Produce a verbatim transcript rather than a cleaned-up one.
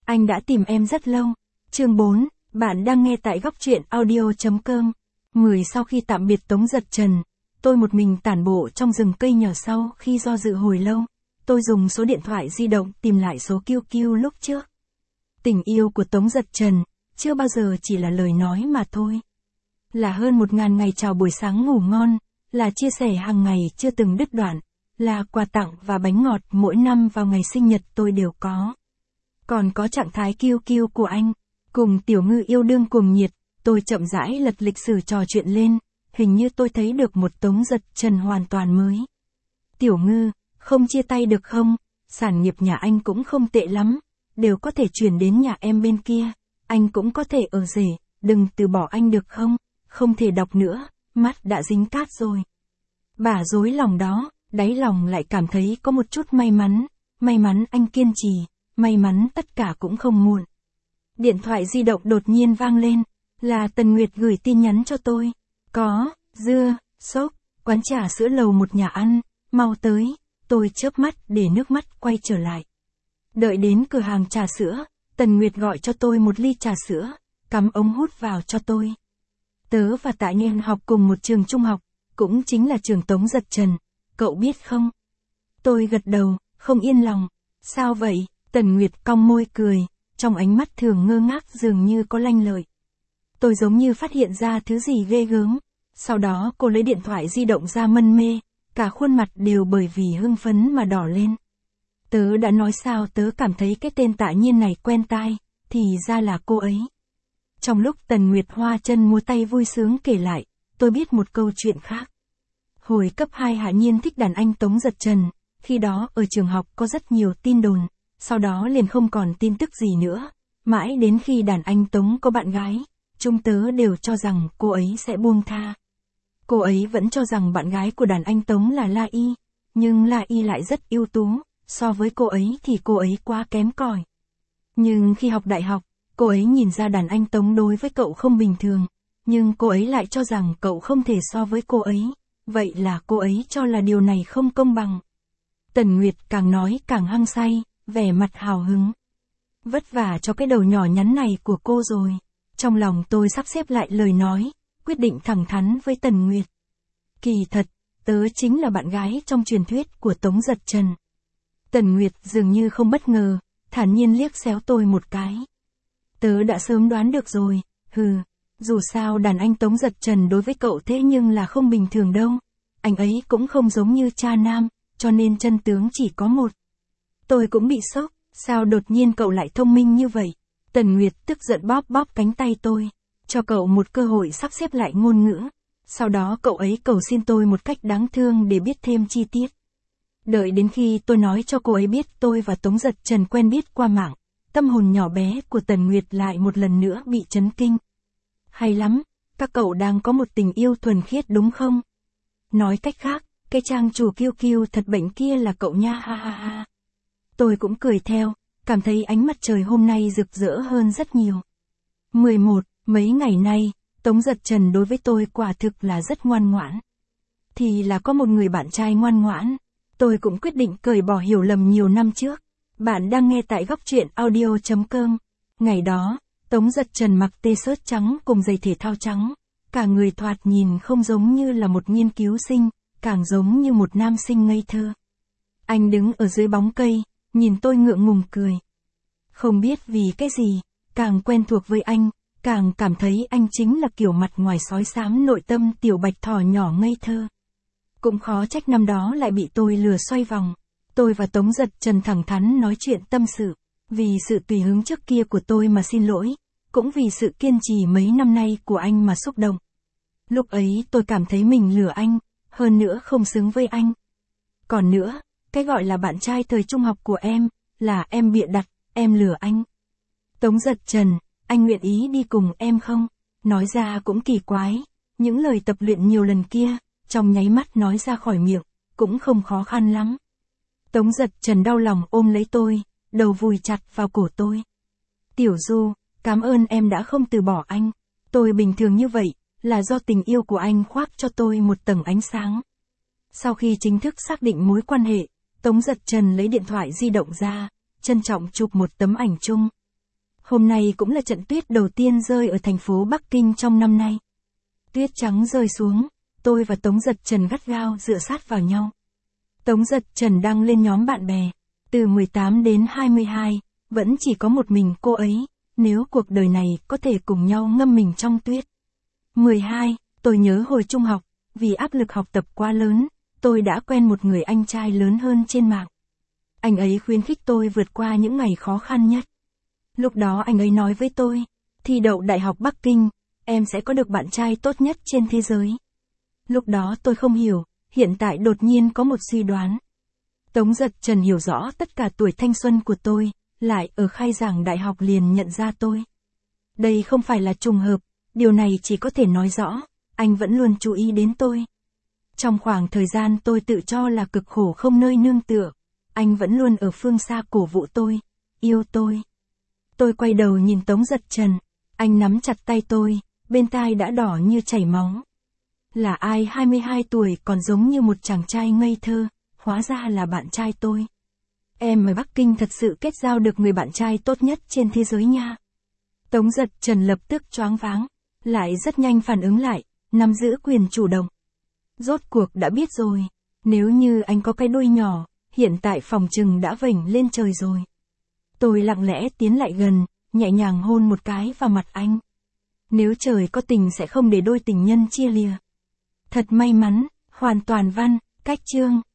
Anh đã tìm em rất lâu. Chương bốn, bạn đang nghe tại góc truyện audio chấm com. Mười sau khi tạm biệt Tống Giật Trần, tôi một mình tản bộ trong rừng cây nhỏ sau khi do dự hồi lâu. Tôi dùng số điện thoại di động tìm lại số quy quy lúc trước. Tình yêu của Tống Giật Trần, chưa bao giờ chỉ là lời nói mà thôi. Là hơn một ngàn ngày chào buổi sáng ngủ ngon, là chia sẻ hàng ngày chưa từng đứt đoạn, là quà tặng và bánh ngọt mỗi năm vào ngày sinh nhật tôi đều có. Còn có trạng thái quy quy của anh, cùng Tiểu Ngư yêu đương cuồng nhiệt, tôi chậm rãi lật lịch sử trò chuyện lên, hình như tôi thấy được một Tống Giật Trần hoàn toàn mới. Tiểu Ngư, không chia tay được không? Sản nghiệp nhà anh cũng không tệ lắm, đều có thể chuyển đến nhà em bên kia, anh cũng có thể ở rể, đừng từ bỏ anh được không? Không thể đọc nữa, mắt đã dính cát rồi. Bả dối lòng đó, đáy lòng lại cảm thấy có một chút may mắn, may mắn anh kiên trì, may mắn tất cả cũng không muộn. Điện thoại di động đột nhiên vang lên, là Tần Nguyệt gửi tin nhắn cho tôi. Có, dưa, sốt, quán trà sữa lầu một nhà ăn, mau tới, tôi chớp mắt để nước mắt quay trở lại. Đợi đến cửa hàng trà sữa, Tần Nguyệt gọi cho tôi một ly trà sữa, cắm ống hút vào cho tôi. Tớ và Tạ Nhiên học cùng một trường trung học, cũng chính là trường Tống Giật Trần, cậu biết không? Tôi gật đầu, không yên lòng. Sao vậy? Tần Nguyệt cong môi cười, trong ánh mắt thường ngơ ngác dường như có lanh lợi. Tôi giống như phát hiện ra thứ gì ghê gớm. Sau đó cô lấy điện thoại di động ra mân mê, cả khuôn mặt đều bởi vì hưng phấn mà đỏ lên. Tớ đã nói sao tớ cảm thấy cái tên Tạ Nhiên này quen tai, thì ra là cô ấy. Trong lúc Tần Nguyệt hoa chân múa tay vui sướng kể lại, tôi biết một câu chuyện khác. Hồi cấp hai Hạ Nhiên thích đàn anh Tống Giật Trần, khi đó ở trường học có rất nhiều tin đồn, sau đó liền không còn tin tức gì nữa, mãi đến khi đàn anh Tống có bạn gái, chúng tớ đều cho rằng cô ấy sẽ buông tha. Cô ấy vẫn cho rằng bạn gái của đàn anh Tống là La Y, nhưng La Y lại rất ưu tú, so với cô ấy thì cô ấy quá kém cỏi. Nhưng khi học đại học, cô ấy nhìn ra đàn anh Tống đối với cậu không bình thường, nhưng cô ấy lại cho rằng cậu không thể so với cô ấy, vậy là cô ấy cho là điều này không công bằng. Tần Nguyệt càng nói càng hăng say, vẻ mặt hào hứng. Vất vả cho cái đầu nhỏ nhắn này của cô rồi. Trong lòng tôi sắp xếp lại lời nói, quyết định thẳng thắn với Tần Nguyệt. Kỳ thật, tớ chính là bạn gái trong truyền thuyết của Tống Giật Trần. Tần Nguyệt dường như không bất ngờ, thản nhiên liếc xéo tôi một cái. Tớ đã sớm đoán được rồi, hừ, dù sao đàn anh Tống Giật Trần đối với cậu thế nhưng là không bình thường đâu. Anh ấy cũng không giống như cha nam, cho nên chân tướng chỉ có một. Tôi cũng bị sốc, sao đột nhiên cậu lại thông minh như vậy? Tần Nguyệt tức giận bóp bóp cánh tay tôi, cho cậu một cơ hội sắp xếp lại ngôn ngữ. Sau đó cậu ấy cầu xin tôi một cách đáng thương để biết thêm chi tiết. Đợi đến khi tôi nói cho cô ấy biết tôi và Tống Giật Trần quen biết qua mạng, tâm hồn nhỏ bé của Tần Nguyệt lại một lần nữa bị chấn kinh. Hay lắm, các cậu đang có một tình yêu thuần khiết đúng không? Nói cách khác, cái trang chủ kiêu kiêu thật bệnh kia là cậu nha ha ha ha. Tôi cũng cười theo, cảm thấy ánh mặt trời hôm nay rực rỡ hơn rất nhiều. mười một, mấy ngày nay, Tống Giật Trần đối với tôi quả thực là rất ngoan ngoãn. Thì là có một người bạn trai ngoan ngoãn, tôi cũng quyết định cởi bỏ hiểu lầm nhiều năm trước. Bạn đang nghe tại góc truyện audio chấm com. Ngày đó, Tống Giật Trần mặc t-shirt trắng cùng giày thể thao trắng, cả người thoạt nhìn không giống như là một nghiên cứu sinh, càng giống như một nam sinh ngây thơ. Anh đứng ở dưới bóng cây, nhìn tôi ngượng ngùng cười. Không biết vì cái gì, càng quen thuộc với anh, càng cảm thấy anh chính là kiểu mặt ngoài sói xám nội tâm tiểu bạch thỏ nhỏ ngây thơ. Cũng khó trách năm đó lại bị tôi lừa xoay vòng. Tôi và Tống Giật Trần thẳng thắn nói chuyện tâm sự, vì sự tùy hứng trước kia của tôi mà xin lỗi, cũng vì sự kiên trì mấy năm nay của anh mà xúc động. Lúc ấy tôi cảm thấy mình lừa anh, hơn nữa không xứng với anh. Còn nữa, cái gọi là bạn trai thời trung học của em, là em bịa đặt, em lừa anh. Tống Giật Trần, anh nguyện ý đi cùng em không? Nói ra cũng kỳ quái, những lời tập luyện nhiều lần kia, trong nháy mắt nói ra khỏi miệng, cũng không khó khăn lắm. Tống Giật Trần đau lòng ôm lấy tôi, đầu vùi chặt vào cổ tôi. Tiểu Du, cảm ơn em đã không từ bỏ anh. Tôi bình thường như vậy, là do tình yêu của anh khoác cho tôi một tầng ánh sáng. Sau khi chính thức xác định mối quan hệ, Tống Giật Trần lấy điện thoại di động ra, trân trọng chụp một tấm ảnh chung. Hôm nay cũng là trận tuyết đầu tiên rơi ở thành phố Bắc Kinh trong năm nay. Tuyết trắng rơi xuống, tôi và Tống Giật Trần gắt gao dựa sát vào nhau. Tống Giật Trần đăng lên nhóm bạn bè, từ mười tám đến hai mươi hai, vẫn chỉ có một mình cô ấy, nếu cuộc đời này có thể cùng nhau ngâm mình trong tuyết. mười hai, tôi nhớ hồi trung học, vì áp lực học tập quá lớn, tôi đã quen một người anh trai lớn hơn trên mạng. Anh ấy khuyến khích tôi vượt qua những ngày khó khăn nhất. Lúc đó anh ấy nói với tôi, thi đậu Đại học Bắc Kinh, em sẽ có được bạn trai tốt nhất trên thế giới. Lúc đó tôi không hiểu, hiện tại đột nhiên có một suy đoán. Tống Giật Trần hiểu rõ tất cả tuổi thanh xuân của tôi, lại ở khai giảng đại học liền nhận ra tôi. Đây không phải là trùng hợp, điều này chỉ có thể nói rõ, anh vẫn luôn chú ý đến tôi. Trong khoảng thời gian tôi tự cho là cực khổ không nơi nương tựa, anh vẫn luôn ở phương xa cổ vũ tôi, yêu tôi. Tôi quay đầu nhìn Tống Giật Trần, anh nắm chặt tay tôi, bên tai đã đỏ như chảy máu. Là ai hai mươi hai tuổi còn giống như một chàng trai ngây thơ, hóa ra là bạn trai tôi. Em ở Bắc Kinh thật sự kết giao được người bạn trai tốt nhất trên thế giới nha. Tống Giật Trần lập tức choáng váng, lại rất nhanh phản ứng lại, nắm giữ quyền chủ động. Rốt cuộc đã biết rồi, nếu như anh có cái đuôi nhỏ, hiện tại phòng trừng đã vểnh lên trời rồi. Tôi lặng lẽ tiến lại gần, nhẹ nhàng hôn một cái vào mặt anh. Nếu trời có tình sẽ không để đôi tình nhân chia lìa. Thật may mắn, hoàn toàn văn, cách chương.